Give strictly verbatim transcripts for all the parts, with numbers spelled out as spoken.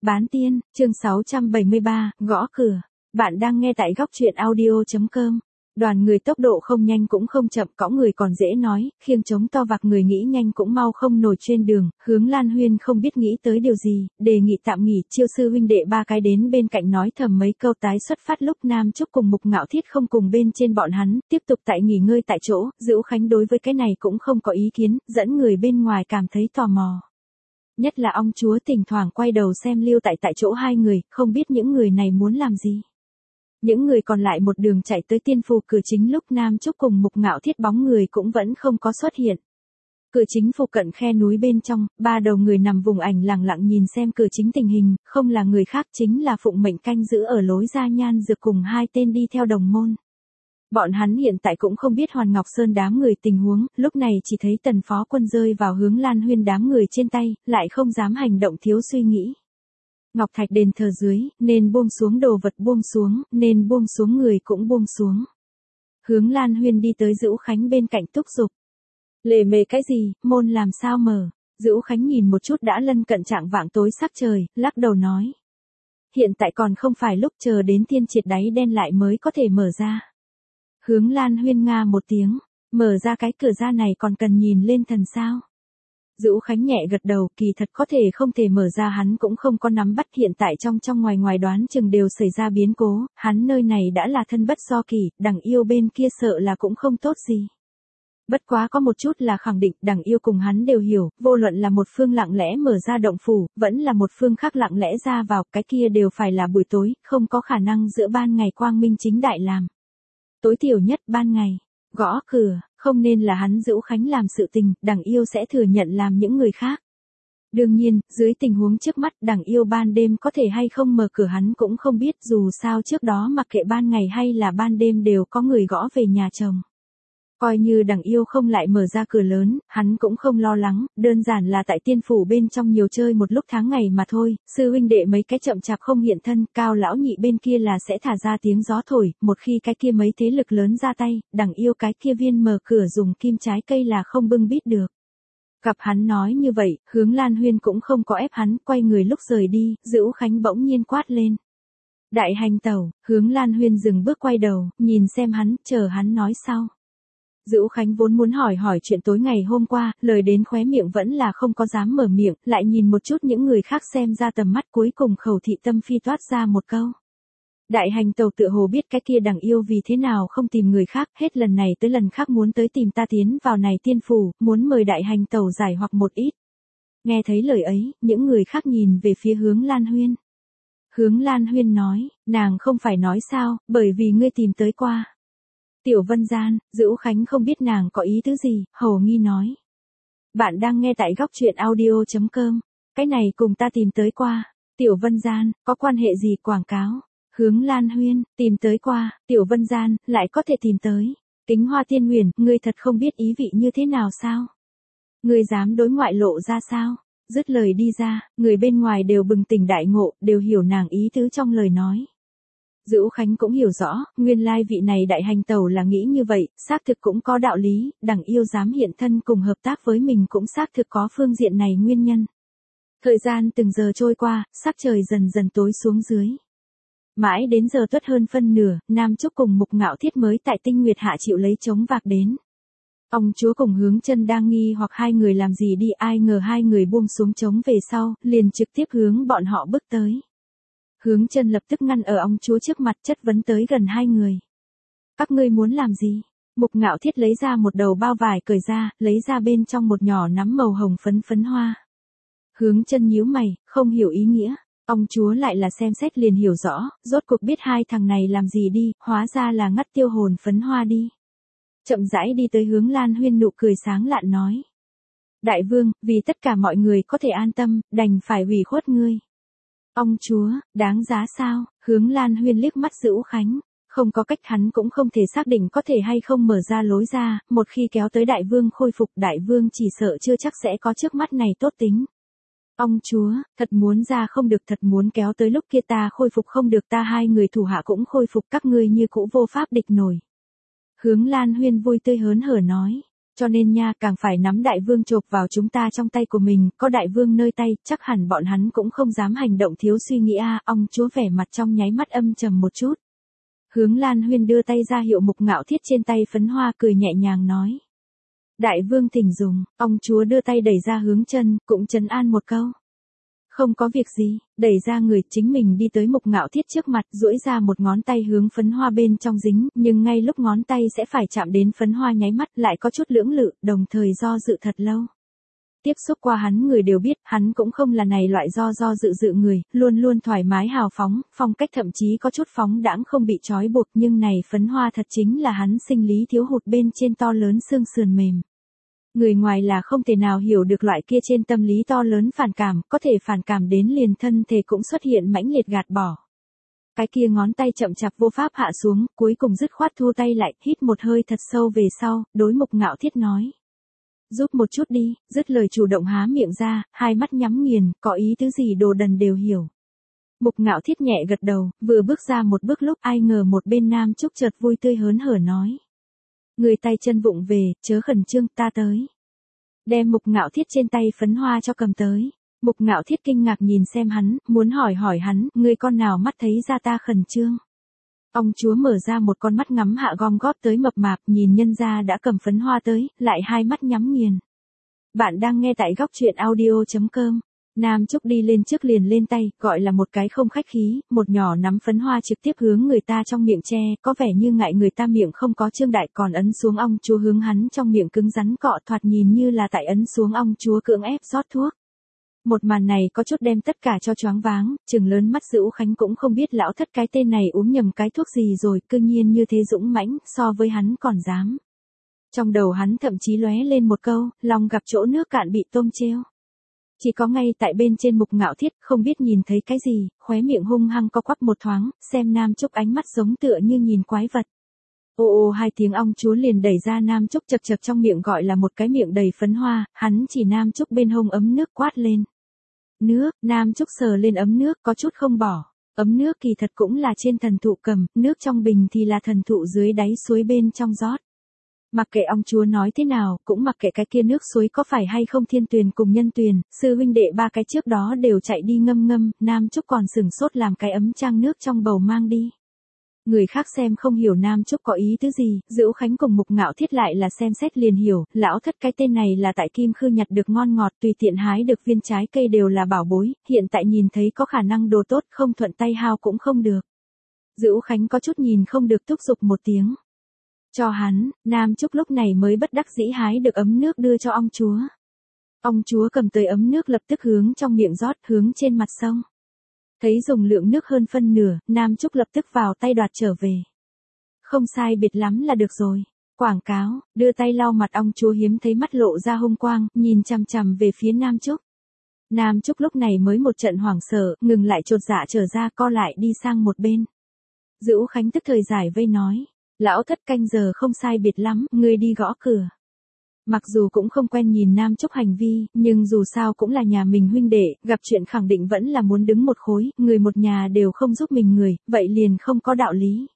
Bán tiên, chương sáu trăm bảy mươi ba, gõ cửa. Bạn đang nghe tại góc truyện audio chấm com. Đoàn người tốc độ không nhanh cũng không chậm, cõng người còn dễ nói, khiêng trống to vạc người nghĩ nhanh cũng mau không nổi trên đường. Hướng Lan Huyên không biết nghĩ tới điều gì, đề nghị tạm nghỉ. Chiêu sư huynh đệ ba cái đến bên cạnh nói thầm mấy câu tái xuất phát lúc Nam Trúc cùng Mục Ngạo Thiết không cùng bên trên bọn hắn, tiếp tục tại nghỉ ngơi tại chỗ. Dữu Khánh đối với cái này cũng không có ý kiến, dẫn người bên ngoài cảm thấy tò mò. Nhất là ông chúa thỉnh thoảng quay đầu xem lưu tại tại chỗ hai người, không biết những người này muốn làm gì. Những người còn lại một đường chạy tới tiên phủ cửa chính lúc Nam Trúc cùng Mục Ngạo Thiết bóng người cũng vẫn không có xuất hiện. Cửa chính phủ cận khe núi bên trong, ba đầu người nằm vùng ảnh lặng lặng nhìn xem cửa chính tình hình, không là người khác chính là phụng mệnh canh giữ ở lối ra Nhan Dược cùng hai tên đi theo đồng môn. Bọn hắn hiện tại cũng không biết Hoàn Ngọc Sơn đám người tình huống, lúc này chỉ thấy Tần Phó Quân rơi vào Hướng Lan Huyên đám người trên tay, lại không dám hành động thiếu suy nghĩ. Ngọc Thạch đền thờ dưới, nên buông xuống đồ vật buông xuống, nên buông xuống người cũng buông xuống. Hướng Lan Huyên đi tới Dữu Khánh bên cạnh thúc giục. Lề mề cái gì, môn làm sao mở? Dữu Khánh nhìn một chút đã lân cận trạng vạng tối sắc trời, lắc đầu nói. Hiện tại còn không phải lúc, chờ đến thiên triệt đáy đen lại mới có thể mở ra. Hướng Lan Huyên nga một tiếng, mở ra cái cửa ra này còn cần nhìn lên thần sao. Dữu Khánh nhẹ gật đầu, kỳ thật có thể không thể mở ra hắn cũng không có nắm bắt, hiện tại trong trong ngoài ngoài đoán chừng đều xảy ra biến cố, hắn nơi này đã là thân bất do kỳ, đằng yêu bên kia sợ là cũng không tốt gì. Bất quá có một chút là khẳng định, đằng yêu cùng hắn đều hiểu, vô luận là một phương lặng lẽ mở ra động phủ, vẫn là một phương khác lặng lẽ ra vào, cái kia đều phải là buổi tối, không có khả năng giữa ban ngày quang minh chính đại làm. Tối thiểu nhất ban ngày, gõ cửa, không nên là hắn Dữu Khánh làm sự tình, đằng yêu sẽ thừa nhận làm những người khác. Đương nhiên, dưới tình huống trước mắt đằng yêu ban đêm có thể hay không mở cửa hắn cũng không biết, dù sao trước đó mặc kệ ban ngày hay là ban đêm đều có người gõ về nhà chồng. Coi như đằng yêu không lại mở ra cửa lớn, hắn cũng không lo lắng, đơn giản là tại tiên phủ bên trong nhiều chơi một lúc tháng ngày mà thôi, sư huynh đệ mấy cái chậm chạp không hiện thân, Cao lão nhị bên kia là sẽ thả ra tiếng gió thổi, một khi cái kia mấy thế lực lớn ra tay, đằng yêu cái kia viên mở cửa dùng kim trái cây là không bưng bít được. Gặp hắn nói như vậy, Hướng Lan Huyên cũng không có ép hắn, quay người lúc rời đi, Dữu Khánh bỗng nhiên quát lên. Đại hành tẩu, Hướng Lan Huyên dừng bước quay đầu, nhìn xem hắn, chờ hắn nói sau. Dữu Khánh vốn muốn hỏi hỏi chuyện tối ngày hôm qua, lời đến khóe miệng vẫn là không có dám mở miệng, lại nhìn một chút những người khác xem ra tầm mắt, cuối cùng khẩu thị tâm phi toát ra một câu. Đại hành tẩu tựa hồ biết cái kia đằng yêu vì thế nào không tìm người khác, hết lần này tới lần khác muốn tới tìm ta tiến vào này tiên phủ, muốn mời đại hành tẩu giải hoặc một ít. Nghe thấy lời ấy, những người khác nhìn về phía Hướng Lan Huyên. Hướng Lan Huyên nói, nàng không phải nói sao, bởi vì ngươi tìm tới qua. Tiểu Vân Gian, Dữu Khánh không biết nàng có ý tứ gì, hầu nghi nói. Bạn đang nghe tại góc truyện audio chấm com, cái này cùng ta tìm tới qua. Tiểu Vân Gian, có quan hệ gì quảng cáo? Hướng Lan Huyên, tìm tới qua, Tiểu Vân Gian, lại có thể tìm tới. Kính Hoa Tiên Huyền, ngươi thật không biết ý vị như thế nào sao? Ngươi dám đối ngoại lộ ra sao? Dứt lời đi ra, người bên ngoài đều bừng tỉnh đại ngộ, đều hiểu nàng ý tứ trong lời nói. Dữu Khánh cũng hiểu rõ, nguyên lai vị này đại hành tẩu là nghĩ như vậy, xác thực cũng có đạo lý, đằng yêu dám hiện thân cùng hợp tác với mình cũng xác thực có phương diện này nguyên nhân. Thời gian từng giờ trôi qua, sắc trời dần dần tối xuống dưới. Mãi đến giờ tuất hơn phân nửa, Nam Trúc cùng Mục Ngạo Thiết mới tại Tinh Nguyệt Hạ chịu lấy trống vạc đến. Ông chúa cùng Hướng Chân đang nghi hoặc hai người làm gì đi, ai ngờ hai người buông xuống trống về sau, liền trực tiếp hướng bọn họ bước tới. Hướng Chân lập tức ngăn ở ông chúa trước mặt, chất vấn tới gần hai người. Các ngươi muốn làm gì? Mục Ngạo Thiết lấy ra một đầu bao vải cởi ra, lấy ra bên trong một nhỏ nắm màu hồng phấn phấn hoa. Hướng Chân nhíu mày, không hiểu ý nghĩa. Ông chúa lại là xem xét liền hiểu rõ, rốt cuộc biết hai thằng này làm gì đi, hóa ra là ngắt tiêu hồn phấn hoa đi. Chậm rãi đi tới Hướng Lan Huyên, nụ cười sáng lạn nói. Đại vương, vì tất cả mọi người có thể an tâm, đành phải hủy khuất ngươi. Ông chúa, đáng giá sao? Hướng Lan Huyên liếc mắt Dữu Khánh, không có cách, hắn cũng không thể xác định có thể hay không mở ra lối ra, một khi kéo tới đại vương khôi phục, đại vương chỉ sợ chưa chắc sẽ có trước mắt này tốt tính. Ông chúa, thật muốn ra không được, thật muốn kéo tới lúc kia ta khôi phục không được, ta hai người thủ hạ cũng khôi phục, các ngươi như cũ vô pháp địch nổi. Hướng Lan Huyên vui tươi hớn hở nói, Cho nên nha, càng phải nắm đại vương chộp vào chúng ta trong tay của mình, có đại vương nơi tay, chắc hẳn bọn hắn cũng không dám hành động thiếu suy nghĩ a. Ông chúa vẻ mặt trong nháy mắt âm trầm một chút. Hướng Lan Huyên đưa tay ra hiệu Mục Ngạo Thiết trên tay phấn hoa, cười nhẹ nhàng nói. Đại vương thỉnh dùng. Ông chúa đưa tay đẩy ra Hướng Chân, cũng trấn an một câu. Không có việc gì, đẩy ra người, chính mình đi tới Mục Ngạo Thiết trước mặt, duỗi ra một ngón tay hướng phấn hoa bên trong dính, nhưng ngay lúc ngón tay sẽ phải chạm đến phấn hoa nháy mắt lại có chút lưỡng lự, đồng thời do dự thật lâu. Tiếp xúc qua hắn người đều biết, hắn cũng không là này loại do do dự dự người, luôn luôn thoải mái hào phóng, phong cách thậm chí có chút phóng đãng không bị trói buộc, nhưng này phấn hoa thật chính là hắn sinh lý thiếu hụt bên trên to lớn xương sườn mềm. Người ngoài là không thể nào hiểu được loại kia trên tâm lý to lớn phản cảm, có thể phản cảm đến liền thân thể cũng xuất hiện mãnh liệt gạt bỏ. Cái kia ngón tay chậm chạp vô pháp hạ xuống, cuối cùng dứt khoát thu tay lại, hít một hơi thật sâu về sau, đối Mục Ngạo Thiết nói. Giúp một chút đi, dứt lời chủ động há miệng ra, hai mắt nhắm nghiền, có ý tứ gì đồ đần đều hiểu. Mục Ngạo Thiết nhẹ gật đầu, vừa bước ra một bước lúc ai ngờ một bên Nam Trúc chợt vui tươi hớn hở nói. Người tay chân vụng về, chớ khẩn trương, ta tới. Đem Mục Ngạo Thiết trên tay phấn hoa cho cầm tới. Mục Ngạo Thiết kinh ngạc nhìn xem hắn, muốn hỏi hỏi hắn, người con nào mắt thấy ra ta khẩn trương. Ông chúa mở ra một con mắt ngắm hạ gom góp tới mập mạp, nhìn nhân gia đã cầm phấn hoa tới, lại hai mắt nhắm nghiền. Bạn đang nghe tại góc truyện audio chấm com. Nam Trúc đi lên trước liền lên tay, gọi là một cái không khách khí, một nhỏ nắm phấn hoa trực tiếp hướng người ta trong miệng che, có vẻ như ngại người ta miệng không có trương đại, còn ấn xuống ông chúa hướng hắn trong miệng cứng rắn cọ, thoạt nhìn như là tại ấn xuống ông chúa cưỡng ép rót thuốc. Một màn này có chút đem tất cả cho choáng váng, trừng lớn mắt Dữu Khánh cũng không biết lão thất cái tên này uống nhầm cái thuốc gì rồi, cư nhiên như thế dũng mãnh, so với hắn còn dám. Trong đầu hắn thậm chí lóe lên một câu, lòng gặp chỗ nước cạn bị tôm treo. Chỉ có ngay tại bên trên Mục Ngạo Thiết, không biết nhìn thấy cái gì, khóe miệng hung hăng co quắp một thoáng, xem Nam Trúc ánh mắt giống tựa như nhìn quái vật. Ô ô hai tiếng ông chúa liền đẩy ra Nam Trúc chật chật trong miệng gọi là một cái miệng đầy phấn hoa, hắn chỉ Nam Trúc bên hông ấm nước quát lên. Nước, Nam Trúc sờ lên ấm nước có chút không bỏ. Ấm nước kỳ thật cũng là trên thần thụ cầm, nước trong bình thì là thần thụ dưới đáy suối bên trong rót. Mặc kệ ông chúa nói thế nào, cũng mặc kệ cái kia nước suối có phải hay không thiên tuyền cùng nhân tuyền, sư huynh đệ ba cái trước đó đều chạy đi ngâm ngâm, Nam Trúc còn sừng sốt làm cái ấm trang nước trong bầu mang đi. Người khác xem không hiểu Nam Trúc có ý tứ gì, Dữu Khánh cùng Mục Ngạo Thiết lại là xem xét liền hiểu, lão thất cái tên này là tại Kim Khư nhặt được ngon ngọt, tùy tiện hái được viên trái cây đều là bảo bối, hiện tại nhìn thấy có khả năng đồ tốt không thuận tay hao cũng không được. Dữu Khánh có chút nhìn không được thúc giục một tiếng. Cho hắn, Nam Trúc lúc này mới bất đắc dĩ hái được ấm nước đưa cho ông chúa. Ông chúa cầm tới ấm nước lập tức hướng trong miệng rót, hướng trên mặt sông. Thấy dùng lượng nước hơn phân nửa, Nam Trúc lập tức vào tay đoạt trở về. Không sai biệt lắm là được rồi. Quảng cáo, đưa tay lau mặt ông chúa hiếm thấy mắt lộ ra hung quang, nhìn chằm chằm về phía Nam Trúc. Nam Trúc lúc này mới một trận hoảng sợ, ngừng lại chột dạ trở ra co lại đi sang một bên. Dữu Khánh tức thời giải vây nói. Lão thất canh giờ không sai biệt lắm, ngươi đi gõ cửa. Mặc dù cũng không quen nhìn Nam Trúc hành vi, nhưng dù sao cũng là nhà mình huynh đệ, gặp chuyện khẳng định vẫn là muốn đứng một khối, người một nhà đều không giúp mình người, vậy liền không có đạo lý.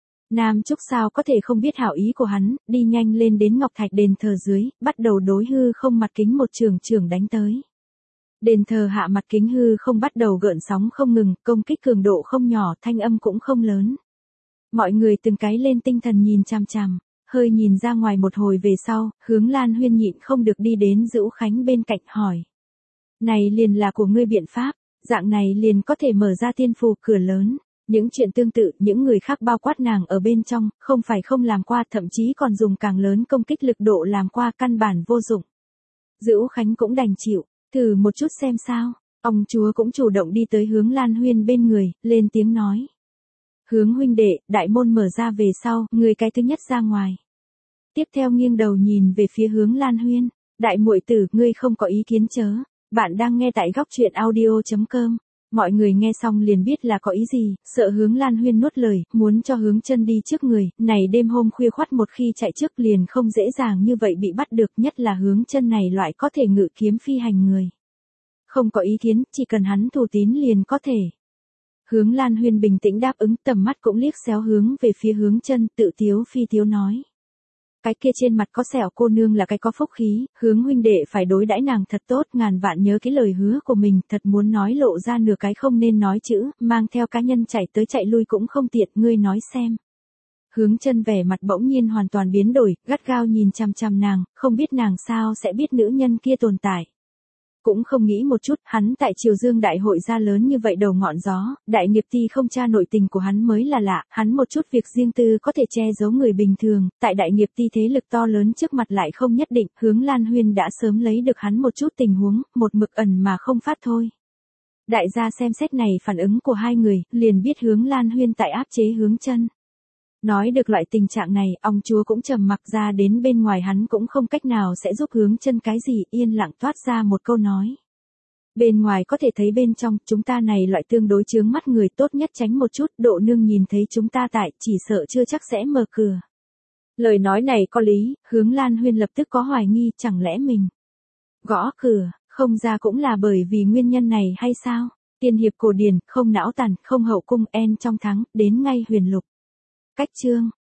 Nam Trúc sao có thể không biết hảo ý của hắn, đi nhanh lên đến Ngọc Thạch đền thờ dưới, bắt đầu đối hư không mặt kính một trường trường đánh tới. Đền thờ hạ mặt kính hư không bắt đầu gợn sóng không ngừng, công kích cường độ không nhỏ, thanh âm cũng không lớn. Mọi người từng cái lên tinh thần nhìn chằm chằm, hơi nhìn ra ngoài một hồi về sau, Hướng Lan Huyên nhịn không được đi đến Dữu Khánh bên cạnh hỏi. Này liền là của ngươi biện pháp, dạng này liền có thể mở ra tiên phù cửa lớn. Những chuyện tương tự, những người khác bao quát nàng ở bên trong, không phải không làm qua, thậm chí còn dùng càng lớn công kích lực độ làm qua, căn bản vô dụng. Dữu Khánh cũng đành chịu, thử một chút xem sao. Ông chúa cũng chủ động đi tới Hướng Lan Huyên bên người, lên tiếng nói. Hướng huynh đệ, đại môn mở ra về sau, người cái thứ nhất ra ngoài. Tiếp theo nghiêng đầu nhìn về phía Hướng Lan Huyên, đại muội tử, ngươi không có ý kiến chớ. Bạn đang nghe tại góc truyện audio chấm com. Mọi người nghe xong liền biết là có ý gì, sợ Hướng Lan Huyên nuốt lời, muốn cho Hướng Chân đi trước người, này đêm hôm khuya khoắt một khi chạy trước liền không dễ dàng như vậy bị bắt được, nhất là Hướng Chân này loại có thể ngự kiếm phi hành người. Không có ý kiến, chỉ cần hắn thủ tín liền có thể. Hướng Lan Huyên bình tĩnh đáp ứng, tầm mắt cũng liếc xéo hướng về phía Hướng Chân, tự tiếu phi tiếu nói. Cái kia trên mặt có sẹo cô nương là cái có phúc khí, Hướng huynh đệ phải đối đãi nàng thật tốt, ngàn vạn nhớ cái lời hứa của mình, thật muốn nói lộ ra nửa cái không nên nói chữ, mang theo cá nhân chạy tới chạy lui cũng không tiện, ngươi nói xem. Hướng Chân vẻ mặt bỗng nhiên hoàn toàn biến đổi, gắt gao nhìn chằm chằm nàng, không biết nàng sao sẽ biết nữ nhân kia tồn tại. Cũng không nghĩ một chút, hắn tại Triều Dương đại hội ra lớn như vậy đầu ngọn gió, đại nghiệp ty không tra nội tình của hắn mới là lạ, hắn một chút việc riêng tư có thể che giấu người bình thường, tại đại nghiệp ty thế lực to lớn trước mặt lại không nhất định, Hướng Lan Huyên đã sớm lấy được hắn một chút tình huống, một mực ẩn mà không phát thôi. Đại gia xem xét này phản ứng của hai người, liền biết Hướng Lan Huyên tại áp chế Hướng Chân. Nói được loại tình trạng này, ông chúa cũng trầm mặc, ra đến bên ngoài hắn cũng không cách nào sẽ giúp Hướng Chân cái gì, yên lặng toát ra một câu nói. Bên ngoài có thể thấy bên trong, chúng ta này loại tương đối chướng mắt người, tốt nhất tránh một chút, Độ nương nhìn thấy chúng ta tại, chỉ sợ chưa chắc sẽ mở cửa. Lời nói này có lý, Hướng Lan Huyên lập tức có hoài nghi, chẳng lẽ mình gõ cửa, không ra cũng là bởi vì nguyên nhân này hay sao? Tiên hiệp cổ điển, không não tàn, không hậu cung, en trong thắng, đến ngay huyền lục. Cách chương